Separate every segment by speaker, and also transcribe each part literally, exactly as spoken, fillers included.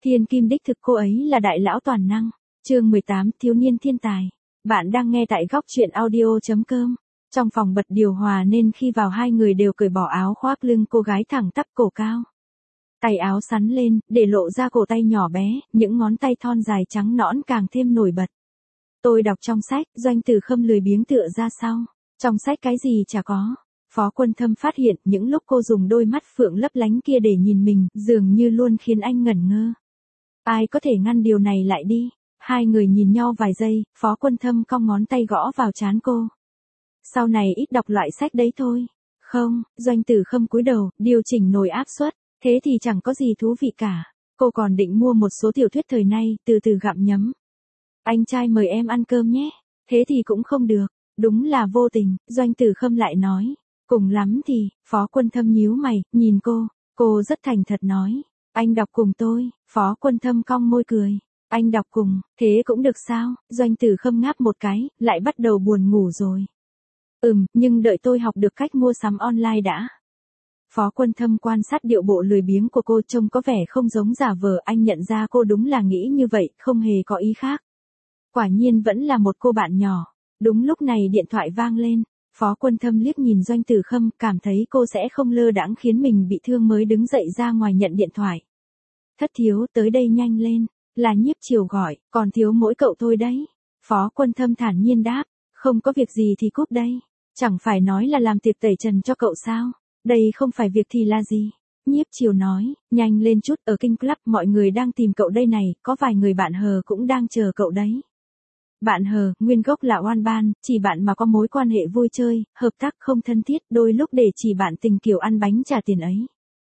Speaker 1: Thiên kim đích thực cô ấy là đại lão toàn năng. Chương mười tám Thiếu niên thiên tài. Bạn đang nghe tại góc truyện audio.com. Trong phòng bật điều hòa nên khi vào hai người đều cởi bỏ áo khoác lưng cô gái thẳng tắp cổ cao. Tay áo sắn lên, để lộ ra cổ tay nhỏ bé, những ngón tay thon dài trắng nõn càng thêm nổi bật. Tôi đọc trong sách, Doanh Tử Khâm lười biếng tựa ra sau. Trong sách cái gì chả có. Phó Quân Thâm phát hiện những lúc cô dùng đôi mắt phượng lấp lánh kia để nhìn mình, dường như luôn khiến anh ngẩn ngơ. Ai có thể ngăn điều này lại đi? Hai người nhìn nhau vài giây, Phó Quân Thâm cong ngón tay gõ vào trán cô. Sau này ít đọc loại sách đấy thôi. Không, Doanh Tử Khâm cúi đầu, điều chỉnh nồi áp suất. Thế thì chẳng có gì thú vị cả. Cô còn định mua một số tiểu thuyết thời nay, từ từ gặm nhấm. Anh trai mời em ăn cơm nhé. Thế thì cũng không được. Đúng là vô tình, Doanh Tử Khâm lại nói. Cùng lắm thì, Phó Quân Thâm nhíu mày, nhìn cô. Cô rất thành thật nói. Anh đọc cùng tôi. Phó Quân Thâm cong môi cười. Anh đọc cùng, thế cũng được sao? Doanh Tử Khâm ngáp một cái, lại bắt đầu buồn ngủ rồi. Ừm, nhưng đợi tôi học được cách mua sắm online đã. Phó Quân Thâm quan sát điệu bộ lười biếng của cô, trông có vẻ không giống giả vờ. Anh nhận ra cô đúng là nghĩ như vậy, không hề có ý khác. Quả nhiên vẫn là một cô bạn nhỏ. Đúng lúc này điện thoại vang lên. Phó Quân Thâm liếc nhìn Doanh Tử Khâm, cảm thấy cô sẽ không lơ đãng khiến mình bị thương mới đứng dậy ra ngoài nhận điện thoại. Thất thiếu, tới đây nhanh lên. Là Nhiếp Chiều gọi, còn thiếu mỗi cậu thôi đấy. Phó Quân Thâm thản nhiên đáp, không có việc gì thì cúp đây. Chẳng phải nói là làm tiệc tẩy trần cho cậu sao? Đây không phải việc thì là gì? Nhiếp Chiều nói, nhanh lên chút, ở Kinh Club mọi người đang tìm cậu đây này, có vài người bạn hờ cũng đang chờ cậu đấy. Bạn hờ, nguyên gốc là oan ban, chỉ bạn mà có mối quan hệ vui chơi, hợp tác không thân thiết, đôi lúc để chỉ bạn tình kiểu ăn bánh trả tiền ấy.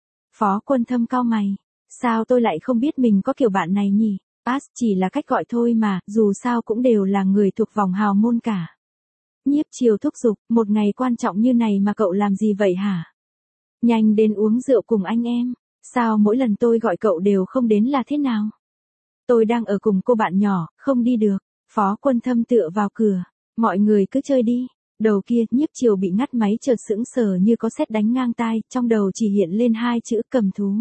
Speaker 1: Phó Quân Thâm cau mày. Sao tôi lại không biết mình có kiểu bạn này nhỉ? Pass chỉ là cách gọi thôi mà, dù sao cũng đều là người thuộc vòng hào môn cả. Nhiếp Chiều thúc giục, một ngày quan trọng như này mà cậu làm gì vậy hả? Nhanh đến uống rượu cùng anh em. Sao mỗi lần tôi gọi cậu đều không đến là thế nào? Tôi đang ở cùng cô bạn nhỏ, không đi được. Phó Quân Thâm tựa vào cửa. Mọi người cứ chơi đi. Đầu kia, Nhiếp Chiều bị ngắt máy chợt sững sờ như có sét đánh ngang tai, trong đầu chỉ hiện lên hai chữ cầm thú.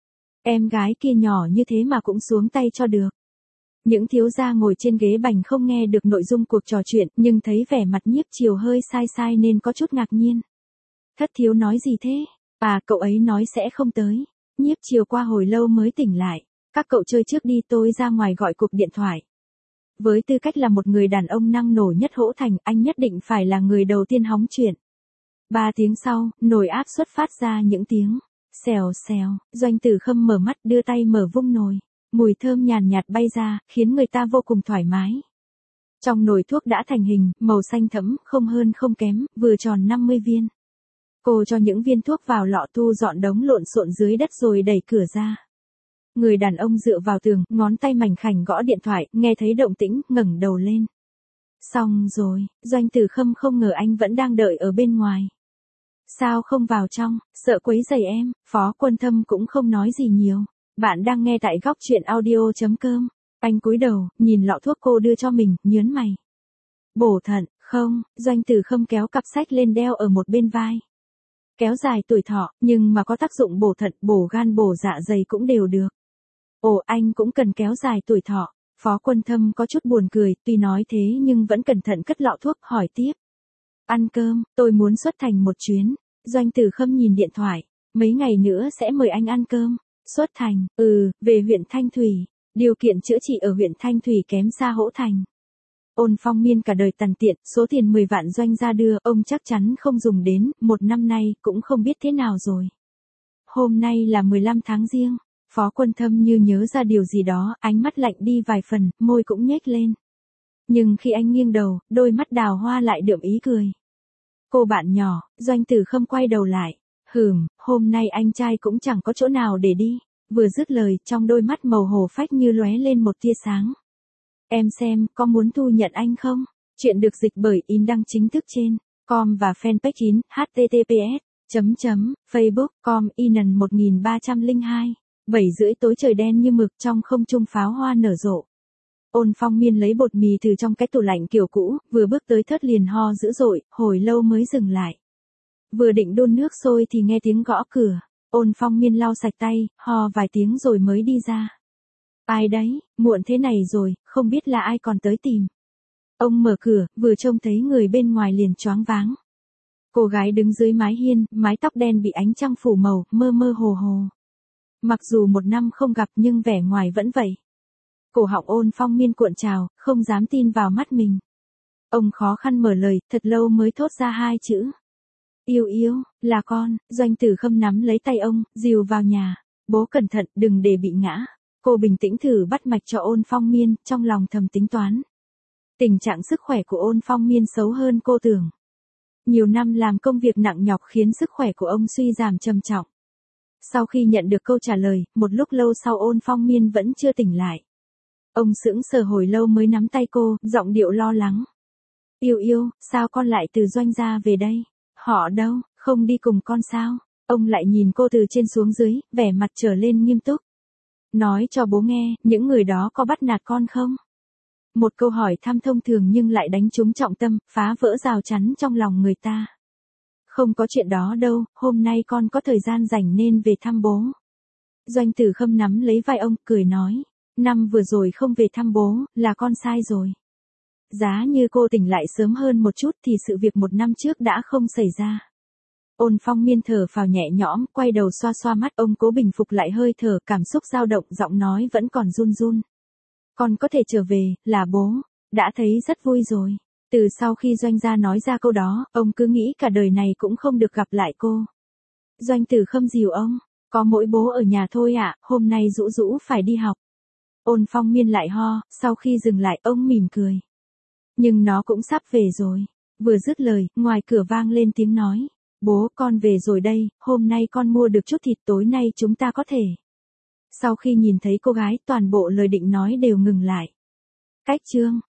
Speaker 1: Em gái kia nhỏ như thế mà cũng xuống tay cho được. Những thiếu gia ngồi trên ghế bành không nghe được nội dung cuộc trò chuyện, nhưng thấy vẻ mặt Nhiếp Chiều hơi sai sai nên có chút ngạc nhiên. Thất thiếu nói gì thế? À, cậu ấy nói sẽ không tới. Nhiếp Chiều qua hồi lâu mới tỉnh lại. Các cậu chơi trước đi, tôi ra ngoài gọi cuộc điện thoại. Với tư cách là một người đàn ông năng nổ nhất Hỗ Thành, anh nhất định phải là người đầu tiên hóng chuyện. Ba tiếng sau, nồi áp suất phát ra những tiếng xèo xèo. Doanh Tử Khâm mở mắt, đưa tay mở vung nồi. Mùi thơm nhàn nhạt bay ra, khiến người ta vô cùng thoải mái. Trong nồi thuốc đã thành hình, màu xanh thẫm, không hơn không kém, vừa tròn năm mươi viên. Cô cho những viên thuốc vào lọ, thu dọn đống lộn xộn dưới đất rồi đẩy cửa ra. Người đàn ông dựa vào tường, ngón tay mảnh khảnh gõ điện thoại, nghe thấy động tĩnh, ngẩng đầu lên. Xong rồi, Doanh Tử Khâm không ngờ anh vẫn đang đợi ở bên ngoài. Sao không vào trong, sợ quấy rầy em? Phó Quân Thâm cũng không nói gì nhiều. Bạn đang nghe tại góc truyện audio.com. Anh cúi đầu, nhìn lọ thuốc cô đưa cho mình, nhớn mày. Bổ thận, không? Doanh Tử Khâm kéo cặp sách lên đeo ở một bên vai. Kéo dài tuổi thọ, nhưng mà có tác dụng bổ thận, bổ gan, bổ dạ dày cũng đều được. Ồ, anh cũng cần kéo dài tuổi thọ. Phó Quân Thâm có chút buồn cười, tuy nói thế nhưng vẫn cẩn thận cất lọ thuốc, hỏi tiếp. Ăn cơm, tôi muốn xuất thành một chuyến. Doanh Tử Khâm nhìn điện thoại. Mấy ngày nữa sẽ mời anh ăn cơm. Xuất thành, ừ, về huyện Thanh Thủy. Điều kiện chữa trị ở huyện Thanh Thủy kém xa Hỗ Thành. Ôn Phong Miên cả đời tằn tiện, số tiền mười vạn Doanh ra đưa, ông chắc chắn không dùng đến, một năm nay cũng không biết thế nào rồi. Hôm nay là mười lăm tháng Giêng. Phó Quân Thâm như nhớ ra điều gì đó, ánh mắt lạnh đi vài phần, môi cũng nhếch lên. Nhưng khi anh nghiêng đầu, đôi mắt đào hoa lại đượm ý cười. Cô bạn nhỏ, Doanh Tử Khâm quay đầu lại. Hừm, hôm nay anh trai cũng chẳng có chỗ nào để đi. Vừa dứt lời, trong đôi mắt màu hồ phách như lóe lên một tia sáng. Em xem, có muốn thu nhận anh không? Chuyện được dịch bởi in đăng chính thức trên com và fanpage chín https chấm chấm facebook com inan một nghìn ba trăm lẻ hai. Bảy rưỡi tối trời đen như mực, trong không trung pháo hoa nở rộ. Ôn Phong Miên lấy bột mì từ trong cái tủ lạnh kiểu cũ, vừa bước tới thớt liền ho dữ dội, hồi lâu mới dừng lại. Vừa định đun nước sôi thì nghe tiếng gõ cửa. Ôn Phong Miên lau sạch tay, ho vài tiếng rồi mới đi ra. Ai đấy, muộn thế này rồi, không biết là ai còn tới tìm. Ông mở cửa, vừa trông thấy người bên ngoài liền choáng váng. Cô gái đứng dưới mái hiên, mái tóc đen bị ánh trăng phủ màu, mơ mơ hồ hồ. Mặc dù một năm không gặp nhưng vẻ ngoài vẫn vậy. Cổ họng Ôn Phong Miên cuộn trào, không dám tin vào mắt mình. Ông khó khăn mở lời, thật lâu mới thốt ra hai chữ. Yêu yêu, là con. Doanh Tử Khâm nắm lấy tay ông, dìu vào nhà. Bố cẩn thận, đừng để bị ngã. Cô bình tĩnh thử bắt mạch cho Ôn Phong Miên, trong lòng thầm tính toán. Tình trạng sức khỏe của Ôn Phong Miên xấu hơn cô tưởng. Nhiều năm làm công việc nặng nhọc khiến sức khỏe của ông suy giảm trầm trọng. Sau khi nhận được câu trả lời, một lúc lâu sau Ôn Phong Miên vẫn chưa tỉnh lại. Ông sững sờ hồi lâu mới nắm tay cô, giọng điệu lo lắng. Yêu yêu, sao con lại từ Doanh gia về đây? Họ đâu, không đi cùng con sao? Ông lại nhìn cô từ trên xuống dưới, vẻ mặt trở lên nghiêm túc. Nói cho bố nghe, những người đó có bắt nạt con không? Một câu hỏi thăm thông thường nhưng lại đánh trúng trọng tâm, phá vỡ rào chắn trong lòng người ta. Không có chuyện đó đâu, hôm nay con có thời gian rảnh nên về thăm bố. Doanh Tử Khâm nắm lấy vai ông, cười nói. Năm vừa rồi không về thăm bố, là con sai rồi. Giá như cô tỉnh lại sớm hơn một chút thì sự việc một năm trước đã không xảy ra. Ôn Phong Miên thở phào nhẹ nhõm, quay đầu xoa xoa mắt ông cố bình phục lại hơi thở, cảm xúc dao động, giọng nói vẫn còn run run. Con có thể trở về, là bố, đã thấy rất vui rồi. Từ sau khi Doanh gia nói ra câu đó, ông cứ nghĩ cả đời này cũng không được gặp lại cô. Doanh Tử Khâm dìu ông, có mỗi bố ở nhà thôi ạ, à, hôm nay Dũ Dũ phải đi học. Ôn Phong Miên lại ho, sau khi dừng lại ông mỉm cười. Nhưng nó cũng sắp về rồi. Vừa dứt lời, ngoài cửa vang lên tiếng nói. Bố, con về rồi đây, hôm nay con mua được chút thịt, tối nay chúng ta có thể. Sau khi nhìn thấy cô gái, toàn bộ lời định nói đều ngừng lại. Cách chương